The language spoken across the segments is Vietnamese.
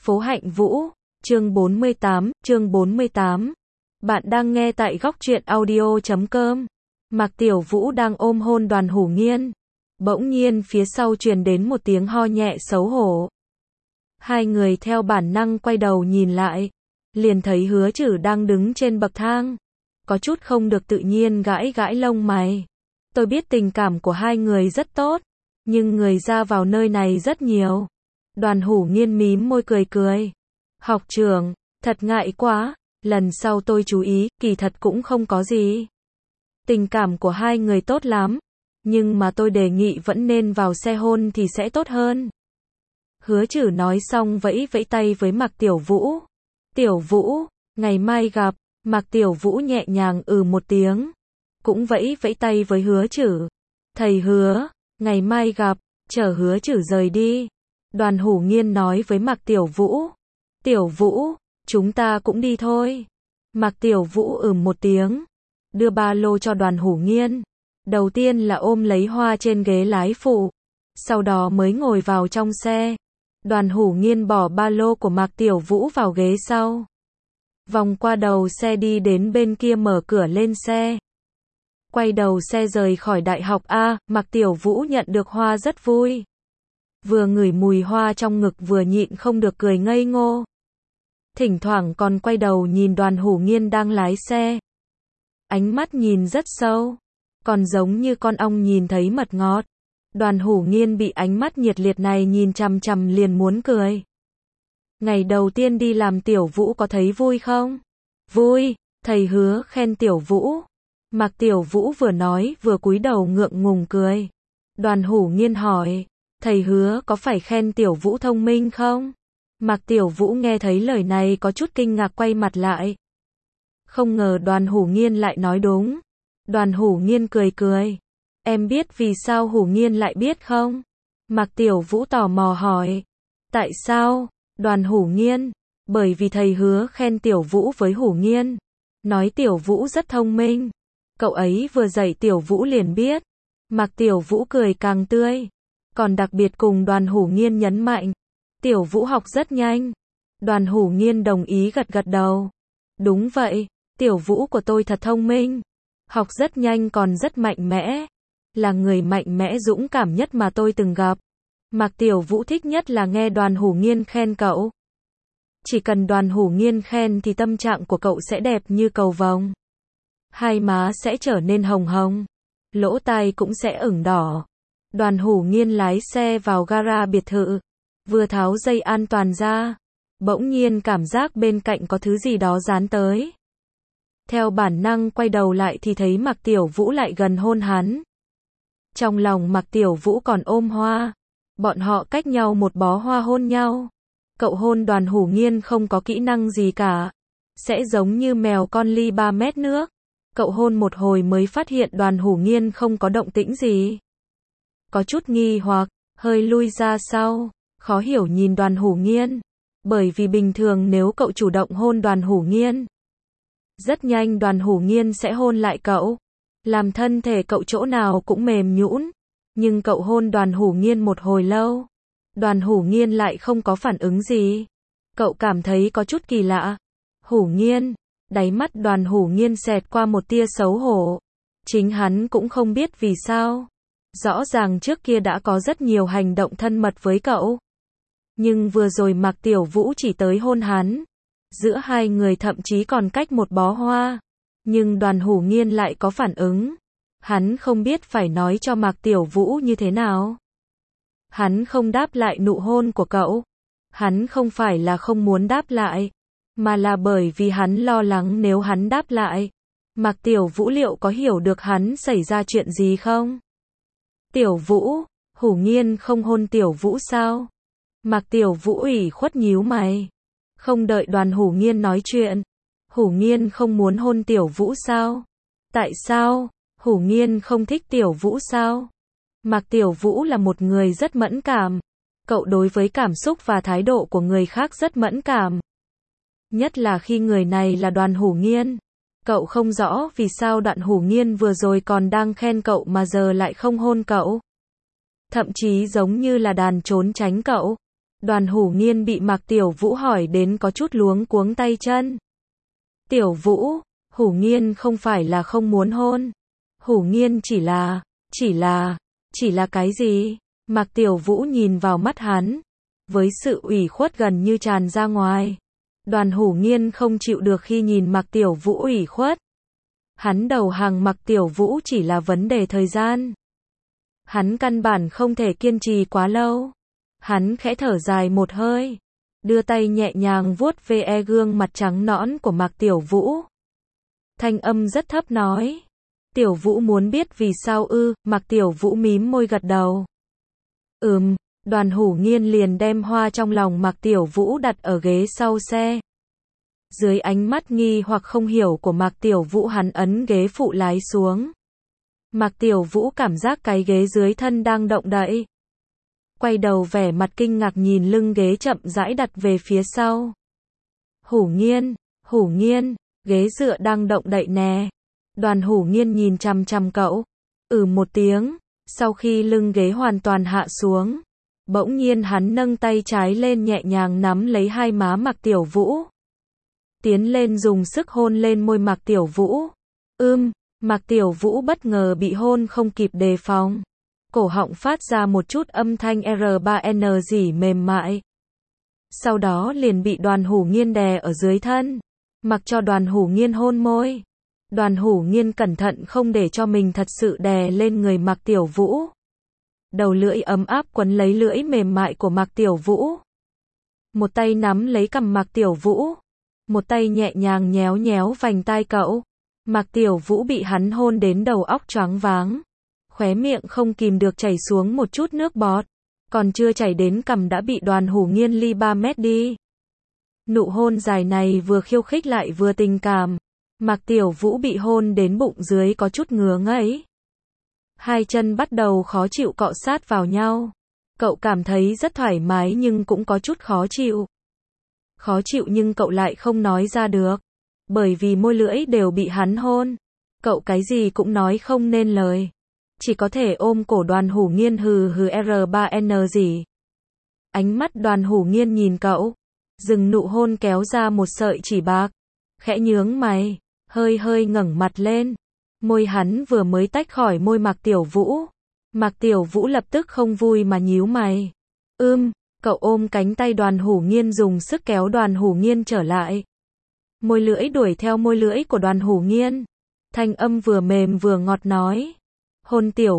Phố Hạnh Vũ, chương 48. Bạn đang nghe tại góc truyện audio.com. Mạc Tiểu Vũ đang ôm hôn Đoàn Hủ Nghiên. Bỗng nhiên phía sau truyền đến một tiếng ho nhẹ xấu hổ. Hai người theo bản năng quay đầu nhìn lại. Liền thấy Hứa Trử đang đứng trên bậc thang. Có chút không được tự nhiên gãi gãi lông mày. Tôi biết tình cảm của hai người rất tốt. Nhưng người ra vào nơi này rất nhiều. Đoàn Hủ Nghiên mím môi cười cười. Học trưởng, thật ngại quá, lần sau tôi chú ý, kỳ thật cũng không có gì. Tình cảm của hai người tốt lắm, nhưng mà tôi đề nghị vẫn nên vào xe hôn thì sẽ tốt hơn. Hứa Trử nói xong vẫy vẫy tay với Mạc Tiểu Vũ. Tiểu Vũ, ngày mai gặp. Mạc Tiểu Vũ nhẹ nhàng một tiếng. Cũng vẫy vẫy tay với Hứa Trử. Thầy Hứa, ngày mai gặp. Chở Hứa Trử rời đi. Đoàn Hủ Nghiên nói với Mạc Tiểu Vũ. Tiểu Vũ, chúng ta cũng đi thôi. Mạc Tiểu Vũ một tiếng. Đưa ba lô cho Đoàn Hủ Nghiên. Đầu tiên là ôm lấy hoa trên ghế lái phụ. Sau đó mới ngồi vào trong xe. Đoàn Hủ Nghiên bỏ ba lô của Mạc Tiểu Vũ vào ghế sau. Vòng qua đầu xe đi đến bên kia mở cửa lên xe. Quay đầu xe rời khỏi đại học A, Mạc Tiểu Vũ nhận được hoa rất vui. Vừa ngửi mùi hoa trong ngực vừa nhịn không được cười ngây ngô. Thỉnh thoảng còn quay đầu nhìn Đoàn Hủ Nghiên đang lái xe. Ánh mắt nhìn rất sâu, còn giống như con ong nhìn thấy mật ngọt. Đoàn Hủ Nghiên bị ánh mắt nhiệt liệt này nhìn chằm chằm liền muốn cười. Ngày đầu tiên đi làm Tiểu Vũ có thấy vui không? Vui, thầy Hứa khen Tiểu Vũ. Mạc Tiểu Vũ vừa nói vừa cúi đầu ngượng ngùng cười. Đoàn Hủ Nghiên hỏi, thầy Hứa có phải khen Tiểu Vũ thông minh không? Mạc Tiểu Vũ nghe thấy lời này có chút kinh ngạc quay mặt lại. Không ngờ Đoàn Hủ Nghiên lại nói đúng. Đoàn Hủ Nghiên cười cười. Em biết vì sao Hủ Nghiên lại biết không? Mạc Tiểu Vũ tò mò hỏi. Tại sao? Đoàn Hủ Nghiên. Bởi vì thầy Hứa khen Tiểu Vũ với Hủ Nghiên. Nói Tiểu Vũ rất thông minh. Cậu ấy vừa dạy Tiểu Vũ liền biết. Mạc Tiểu Vũ cười càng tươi. Còn đặc biệt cùng Đoàn Hủ Nghiên nhấn mạnh. Tiểu Vũ học rất nhanh. Đoàn Hủ Nghiên đồng ý gật gật đầu. Đúng vậy, Tiểu Vũ của tôi thật thông minh. Học rất nhanh còn rất mạnh mẽ. Là người mạnh mẽ dũng cảm nhất mà tôi từng gặp. Mạc Tiểu Vũ thích nhất là nghe Đoàn Hủ Nghiên khen cậu. Chỉ cần Đoàn Hủ Nghiên khen thì tâm trạng của cậu sẽ đẹp như cầu vồng. Hai má sẽ trở nên hồng hồng. Lỗ tai cũng sẽ ửng đỏ. Đoàn Hủ Nghiên lái xe vào gara biệt thự. Vừa tháo dây an toàn ra. Bỗng nhiên cảm giác bên cạnh có thứ gì đó dán tới. Theo bản năng quay đầu lại thì thấy Mạc Tiểu Vũ lại gần hôn hắn. Trong lòng Mạc Tiểu Vũ còn ôm hoa. Bọn họ cách nhau một bó hoa hôn nhau. Cậu hôn Đoàn Hủ Nghiên không có kỹ năng gì cả. Sẽ giống như mèo con ly 3 mét nước. Cậu hôn một hồi mới phát hiện Đoàn Hủ Nghiên không có động tĩnh gì. Có chút nghi hoặc, hơi lui ra sau, khó hiểu nhìn Đoàn Hủ Nghiên. Bởi vì bình thường nếu cậu chủ động hôn Đoàn Hủ Nghiên, rất nhanh Đoàn Hủ Nghiên sẽ hôn lại cậu. Làm thân thể cậu chỗ nào cũng mềm nhũn. Nhưng cậu hôn Đoàn Hủ Nghiên một hồi lâu. Đoàn Hủ Nghiên lại không có phản ứng gì. Cậu cảm thấy có chút kỳ lạ. Hủ Nghiên, đáy mắt Đoàn Hủ Nghiên xẹt qua một tia xấu hổ. Chính hắn cũng không biết vì sao. Rõ ràng trước kia đã có rất nhiều hành động thân mật với cậu. Nhưng vừa rồi Mạc Tiểu Vũ chỉ tới hôn hắn. Giữa hai người thậm chí còn cách một bó hoa. Nhưng Đoàn Hủ Nghiên lại có phản ứng. Hắn không biết phải nói cho Mạc Tiểu Vũ như thế nào. Hắn không đáp lại nụ hôn của cậu. Hắn không phải là không muốn đáp lại. Mà là bởi vì hắn lo lắng nếu hắn đáp lại. Mạc Tiểu Vũ liệu có hiểu được hắn xảy ra chuyện gì không? Tiểu Vũ, Hủ Nghiên không hôn Tiểu Vũ sao? Mạc Tiểu Vũ ủy khuất nhíu mày. Không đợi Đoàn Hủ Nghiên nói chuyện. Hủ Nghiên không muốn hôn Tiểu Vũ sao? Tại sao? Hủ Nghiên không thích Tiểu Vũ sao? Mạc Tiểu Vũ là một người rất mẫn cảm. Cậu đối với cảm xúc và thái độ của người khác rất mẫn cảm. Nhất là khi người này là Đoàn Hủ Nghiên. Cậu không rõ vì sao Đoàn Hủ Nghiên vừa rồi còn đang khen cậu mà giờ lại không hôn cậu. Thậm chí giống như là đàn trốn tránh cậu. Đoàn Hủ Nghiên bị Mạc Tiểu Vũ hỏi đến có chút luống cuống tay chân. Tiểu Vũ, Hủ Nghiên không phải là không muốn hôn. Hủ Nghiên chỉ là cái gì? Mạc Tiểu Vũ nhìn vào mắt hắn, với sự ủy khuất gần như tràn ra ngoài. Đoàn Hủ Nghiên không chịu được khi nhìn Mạc Tiểu Vũ ủy khuất. Hắn đầu hàng Mạc Tiểu Vũ chỉ là vấn đề thời gian. Hắn căn bản không thể kiên trì quá lâu. Hắn khẽ thở dài một hơi, đưa tay nhẹ nhàng vuốt ve gương mặt trắng nõn của Mạc Tiểu Vũ. Thanh âm rất thấp nói. Tiểu Vũ muốn biết vì sao ư? Mạc Tiểu Vũ mím môi gật đầu. Đoàn Hủ Nghiên liền đem hoa trong lòng Mạc Tiểu Vũ đặt ở ghế sau xe. Dưới ánh mắt nghi hoặc không hiểu của Mạc Tiểu Vũ, hắn ấn ghế phụ lái xuống. Mạc Tiểu Vũ cảm giác cái ghế dưới thân đang động đậy. Quay đầu vẻ mặt kinh ngạc nhìn lưng ghế chậm rãi đặt về phía sau. Hủ Nghiên, ghế dựa đang động đậy nè. Đoàn Hủ Nghiên nhìn chằm chằm cậu. Một tiếng, sau khi lưng ghế hoàn toàn hạ xuống, bỗng nhiên hắn nâng tay trái lên nhẹ nhàng nắm lấy hai má Mạc Tiểu Vũ. Tiến lên dùng sức hôn lên môi Mạc Tiểu Vũ. Mạc Tiểu Vũ bất ngờ bị hôn không kịp đề phòng. Cổ họng phát ra một chút âm thanh R3N rỉ mềm mại. Sau đó liền bị Đoàn Hủ Nghiên đè ở dưới thân, mặc cho Đoàn Hủ Nghiên hôn môi. Đoàn Hủ Nghiên cẩn thận không để cho mình thật sự đè lên người Mạc Tiểu Vũ. Đầu lưỡi ấm áp quấn lấy lưỡi mềm mại của Mạc Tiểu Vũ. Một tay nắm lấy cằm Mạc Tiểu Vũ, một tay nhẹ nhàng nhéo nhéo vành tai cậu. Mạc Tiểu Vũ bị hắn hôn đến đầu óc choáng váng. Khóe miệng không kìm được chảy xuống một chút nước bọt. Còn chưa chảy đến cằm đã bị Đoàn Hủ Nghiên ly 3 mét đi. Nụ hôn dài này vừa khiêu khích lại vừa tình cảm. Mạc Tiểu Vũ bị hôn đến bụng dưới có chút ngứa ngấy. Hai chân bắt đầu khó chịu cọ sát vào nhau. Cậu cảm thấy rất thoải mái nhưng cũng có chút khó chịu. Khó chịu nhưng cậu lại không nói ra được. Bởi vì môi lưỡi đều bị hắn hôn. Cậu cái gì cũng nói không nên lời. Chỉ có thể ôm cổ Đoàn Hủ Nghiên hừ hừ R3N gì. Ánh mắt Đoàn Hủ Nghiên nhìn cậu. Dừng nụ hôn kéo ra một sợi chỉ bạc. Khẽ nhướng mày. Hơi ngẩng mặt lên. Môi hắn vừa mới tách khỏi môi Mạc Tiểu Vũ. Mạc Tiểu Vũ lập tức không vui mà nhíu mày. Cậu ôm cánh tay Đoàn Hủ Nghiên dùng sức kéo Đoàn Hủ Nghiên trở lại. Môi lưỡi đuổi theo môi lưỡi của Đoàn Hủ Nghiên. Thanh âm vừa mềm vừa ngọt nói. Hôn Tiểu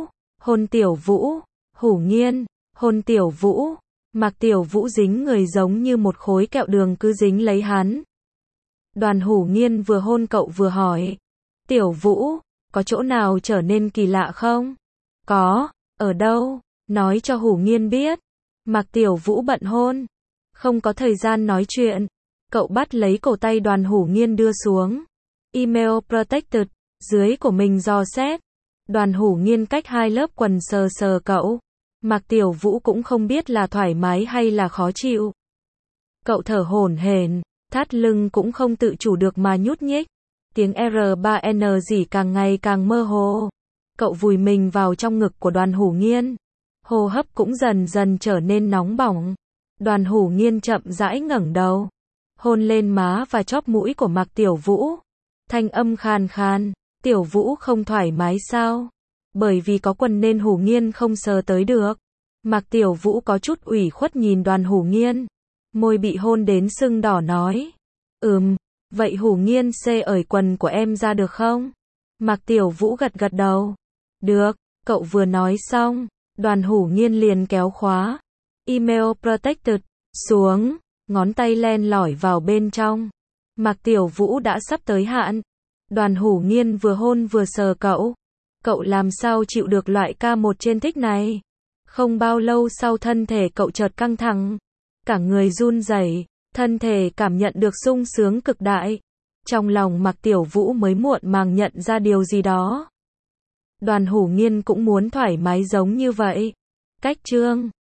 Vũ, Hủ Nghiên, hôn Tiểu Vũ. Mạc Tiểu Vũ dính người giống như một khối kẹo đường cứ dính lấy hắn. Đoàn Hủ Nghiên vừa hôn cậu vừa hỏi. Tiểu Vũ, có chỗ nào trở nên kỳ lạ không? Có, ở đâu? Nói cho Hủ Nghiên biết. Mạc Tiểu Vũ bận hôn. Không có thời gian nói chuyện. Cậu bắt lấy cổ tay Đoàn Hủ Nghiên đưa xuống. Email protected, dưới của mình dò xét. Đoàn Hủ Nghiên cách hai lớp quần sờ sờ cậu. Mạc Tiểu Vũ cũng không biết là thoải mái hay là khó chịu. Cậu thở hổn hển, thắt lưng cũng không tự chủ được mà nhúc nhích. Tiếng R3N rỉ càng ngày càng mơ hồ. Cậu vùi mình vào trong ngực của Đoàn Hủ Nghiên. Hô hấp cũng dần dần trở nên nóng bỏng. Đoàn Hủ Nghiên chậm rãi ngẩng đầu, hôn lên má và chóp mũi của Mạc Tiểu Vũ. Thanh âm khàn khàn. Tiểu Vũ không thoải mái sao? Bởi vì có quần nên Hủ Nghiên không sờ tới được. Mạc Tiểu Vũ có chút ủy khuất nhìn Đoàn Hủ Nghiên. Môi bị hôn đến sưng đỏ nói. Vậy Hủ Nghiên xê ởi quần của em ra được không? Mạc Tiểu Vũ gật gật đầu. Được, cậu vừa nói xong. Đoàn Hủ Nghiên liền kéo khóa Email protected xuống. Ngón tay len lỏi vào bên trong. Mạc Tiểu Vũ đã sắp tới hạn. Đoàn Hủ Nghiên vừa hôn vừa sờ cậu. Cậu làm sao chịu được loại ca một trên thích này? Không bao lâu sau thân thể cậu chợt căng thẳng. Cả người run rẩy, thân thể cảm nhận được sung sướng cực đại. Trong lòng Mạc Tiểu Vũ mới muộn màng nhận ra điều gì đó. Đoàn Hủ Nghiên cũng muốn thoải mái giống như vậy. Cách chương